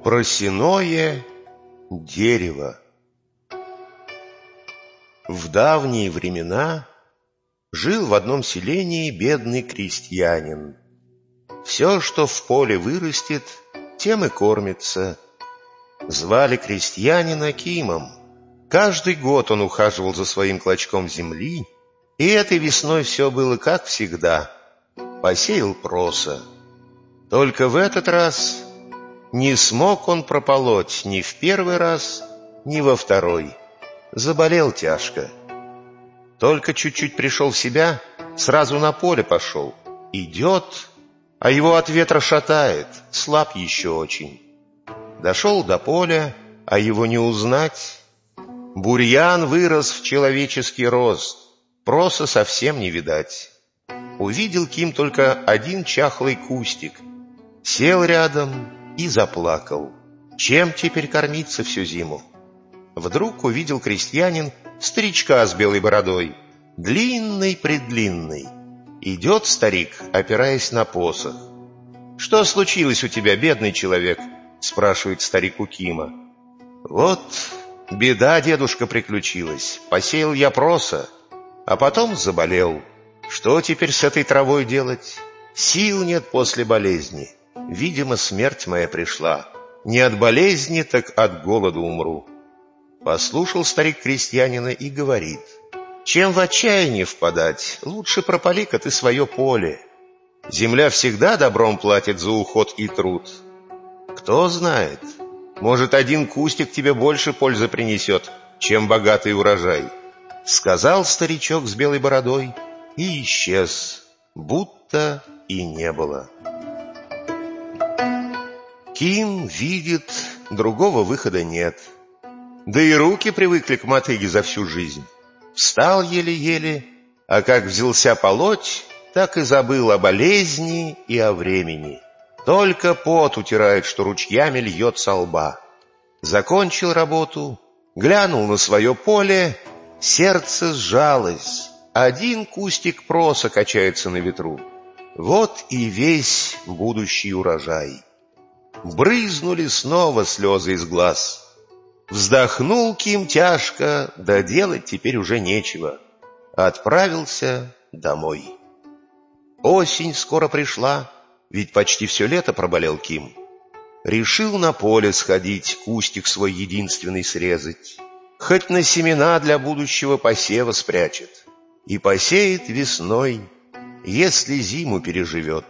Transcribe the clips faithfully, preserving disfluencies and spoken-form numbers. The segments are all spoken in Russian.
Просяное дерево. В давние времена жил в одном селении бедный крестьянин. Все, что в поле вырастет, тем и кормится. Звали крестьянина Кимом. Каждый год он ухаживал за своим клочком земли, и этой весной все было как всегда. Посеял проса. Только в этот раз не смог он прополоть ни в первый раз, ни во второй. Заболел тяжко. Только чуть-чуть пришел в себя, сразу на поле пошел. Идет, а его от ветра шатает, слаб еще очень. Дошел до поля, а его не узнать. Бурьян вырос в человеческий рост, проса совсем не видать. Увидел Ким только один чахлый кустик, сел рядом и заплакал. Чем теперь кормиться всю зиму? Вдруг увидел крестьянин старичка с белой бородой, длинный-предлинный. Идет старик, опираясь на посох. «Что случилось у тебя, бедный человек?» — спрашивает старик у Кима. «Вот беда, дедушка, приключилась. Посеял я проса, а потом заболел. Что теперь с этой травой делать? Сил нет после болезни. Видимо, смерть моя пришла. Не от болезни, так от голода умру». Послушал старик крестьянина и говорит: «Чем в отчаяние впадать, лучше пропали-ка ты свое поле. Земля всегда добром платит за уход и труд. Кто знает, может, один кустик тебе больше пользы принесет, чем богатый урожай». Сказал старичок с белой бородой и исчез, будто и не было. Ким видит, другого выхода нет. Да и руки привыкли к мотыге за всю жизнь. Встал еле-еле, а как взялся полоть, так и забыл о болезни и о времени. Только пот утирает, что ручьями льет со лба. Закончил работу, глянул на свое поле, сердце сжалось. Один кустик проса качается на ветру. Вот и весь будущий урожай. Брызнули снова слезы из глаз. Вздохнул Ким тяжко, да делать теперь уже нечего. Отправился домой. Осень скоро пришла, ведь почти все лето проболел Ким. Решил на поле сходить, кустик свой единственный срезать. Хоть на семена для будущего посева спрячет. И посеет весной, если зиму переживет.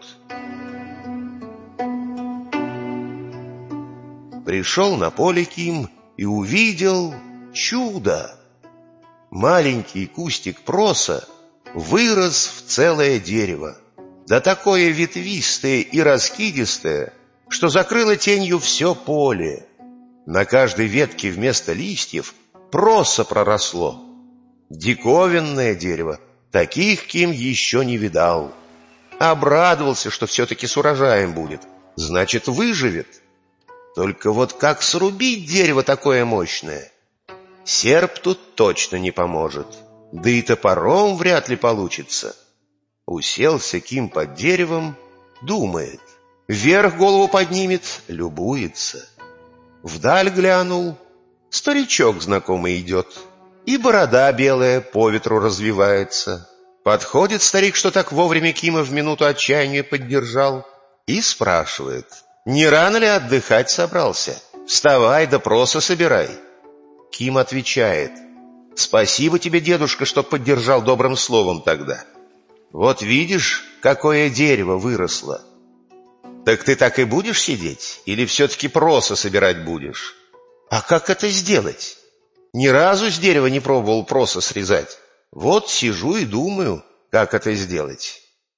Пришел на поле Ким и увидел чудо. Маленький кустик проса вырос в целое дерево, да такое ветвистое и раскидистое, что закрыло тенью все поле. На каждой ветке вместо листьев проса проросло. Диковинное дерево, таких Ким еще не видал. Обрадовался, что все-таки с урожаем будет, значит, выживет. Только вот как срубить дерево такое мощное? Серп тут точно не поможет, да и топором вряд ли получится. Уселся Ким под деревом, думает, вверх голову поднимет, любуется. Вдаль глянул, старичок знакомый идет, и борода белая по ветру развивается. Подходит старик, что так вовремя Кима в минуту отчаяния поддержал, и спрашивает: «Не рано ли отдыхать собрался? Вставай да проса собирай». Ким отвечает: «Спасибо тебе, дедушка, что поддержал добрым словом тогда. Вот видишь, какое дерево выросло. Так ты так и будешь сидеть? Или все-таки проса собирать будешь?» «А как это сделать? Ни разу с дерева не пробовал проса срезать. Вот сижу и думаю, как это сделать».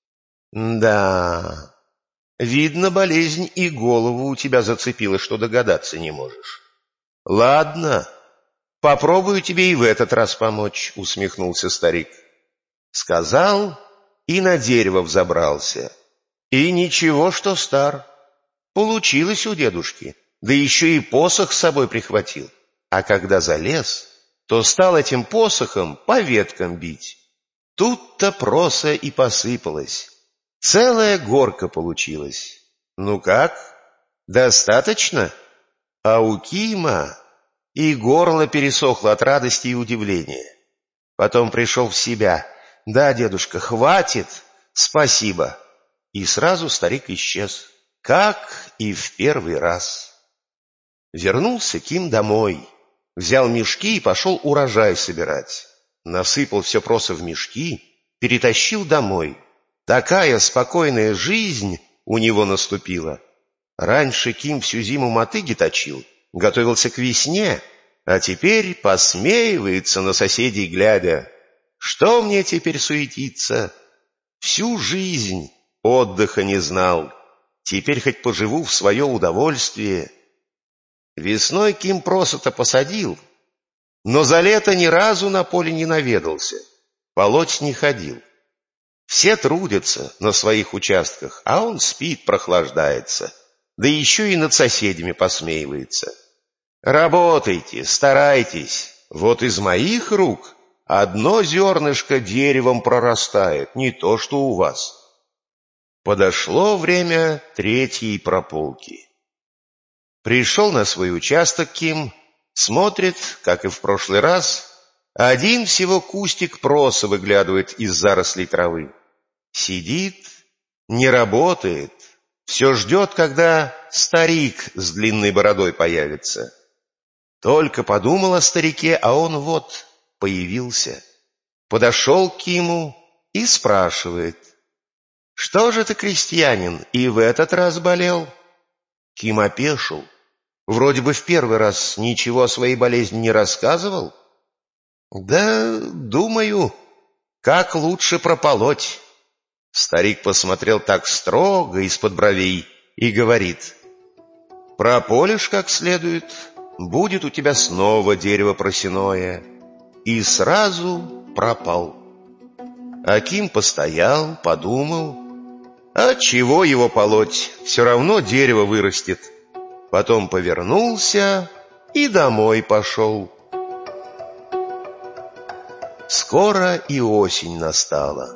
«Да... Видно, болезнь и голову у тебя зацепила, что догадаться не можешь. Ладно, попробую тебе и в этот раз помочь», — усмехнулся старик. Сказал и на дерево взобрался. И ничего, что стар. Получилось у дедушки, да еще и посох с собой прихватил. А когда залез, то стал этим посохом по веткам бить. Тут-то проса и посыпалась. Целая горка получилась. Ну как? Достаточно? А у Кима и горло пересохло от радости и удивления. Потом пришел в себя. «Да, дедушка, хватит, спасибо». И сразу старик исчез, как и в первый раз. Вернулся Ким домой, взял мешки и пошел урожай собирать. Насыпал все просо в мешки, перетащил домой. Такая спокойная жизнь у него наступила. Раньше Ким всю зиму мотыги точил, готовился к весне, а теперь посмеивается на соседей глядя. Что мне теперь суетиться? Всю жизнь отдыха не знал. Теперь хоть поживу в свое удовольствие. Весной Ким просо-то посадил, но за лето ни разу на поле не наведался, полоть не ходил. Все трудятся на своих участках, а он спит, прохлаждается, да еще и над соседями посмеивается. Работайте, старайтесь, вот из моих рук одно зернышко деревом прорастает, не то что у вас. Подошло время третьей прополки. Пришел на свой участок Ким, смотрит, как и в прошлый раз, один всего кустик проса выглядывает из зарослей травы. Сидит, не работает, все ждет, когда старик с длинной бородой появится. Только подумал о старике, а он вот появился. Подошел к Киму и спрашивает: «Что же ты, крестьянин, и в этот раз болел?» Ким опешил. Вроде бы в первый раз ничего о своей болезни не рассказывал. «Да, думаю, как лучше прополоть». Старик посмотрел так строго из-под бровей и говорит: «Прополишь как следует, будет у тебя снова дерево просяное». И сразу пропал. А Ким постоял, подумал: а чего его полоть, все равно дерево вырастет. Потом повернулся и домой пошел. Скоро и осень настала.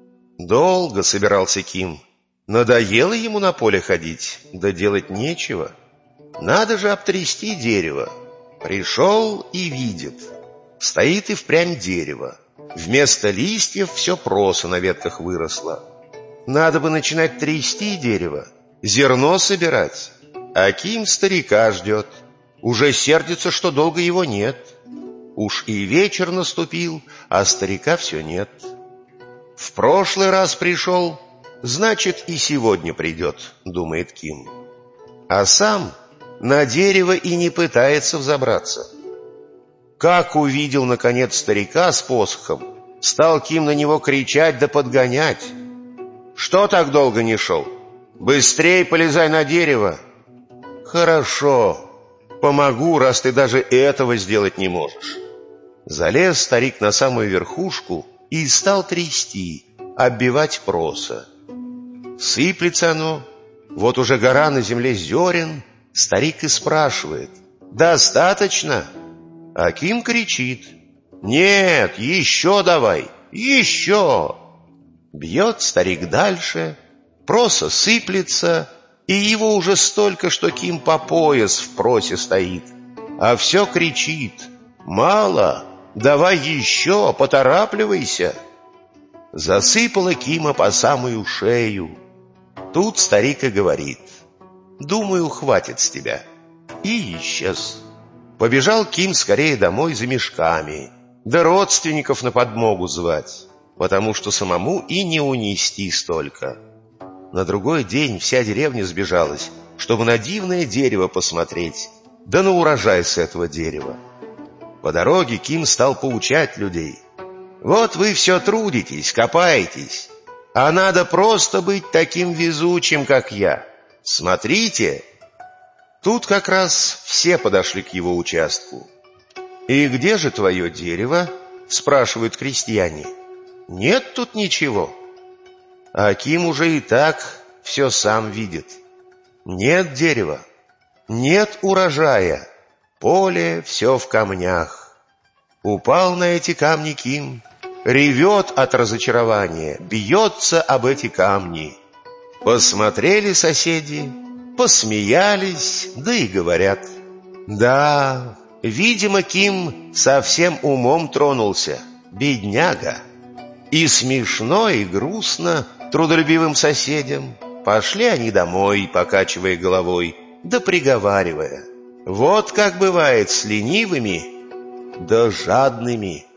Долго собирался Ким. Надоело ему на поле ходить, да делать нечего. Надо же обтрясти дерево. Пришел и видит: стоит и впрямь дерево. Вместо листьев все просо на ветках выросло. Надо бы начинать трясти дерево, зерно собирать. А Ким старика ждет. Уже сердится, что долго его нет. Уж и вечер наступил, а старика все нет. В прошлый раз пришел, значит, и сегодня придет, думает Ким. А сам на дерево и не пытается взобраться. Как увидел, наконец, старика с посохом, стал Ким на него кричать да подгонять. «Что так долго не шел? Быстрей полезай на дерево!» «Хорошо, помогу, раз ты даже этого сделать не можешь». Залез старик на самую верхушку и стал трясти, оббивать просо. Сыплется оно, вот уже гора на земле зерен. Старик и спрашивает: «Достаточно?» А Ким кричит: «Нет, еще давай, еще!» Бьет старик дальше, просо сыплется, и его уже столько, что Ким по пояс в просе стоит. А все кричит: «Мало, давай еще, поторапливайся!» Засыпало Кима по самую шею. Тут старик и говорит: «Думаю, хватит с тебя». И исчез. Побежал Ким скорее домой за мешками, да родственников на подмогу звать, потому что самому и не унести столько. На другой день вся деревня сбежалась, чтобы на дивное дерево посмотреть, да на урожай с этого дерева. По дороге Ким стал поучать людей: «Вот вы все трудитесь, копаетесь, а надо просто быть таким везучим, как я. Смотрите!» Тут как раз все подошли к его участку. «И где же твое дерево?» — спрашивают крестьяне. «Нет тут ничего». А Ким уже и так все сам видит. Нет дерева, нет урожая, поле все в камнях. Упал на эти камни Ким, ревет от разочарования, бьется об эти камни. Посмотрели соседи, посмеялись, да и говорят: Да, видимо, Ким совсем умом тронулся, бедняга. И смешно, и грустно трудолюбивым соседям. Пошли они домой, покачивая головой, да приговаривая: вот как бывает с ленивыми да жадными.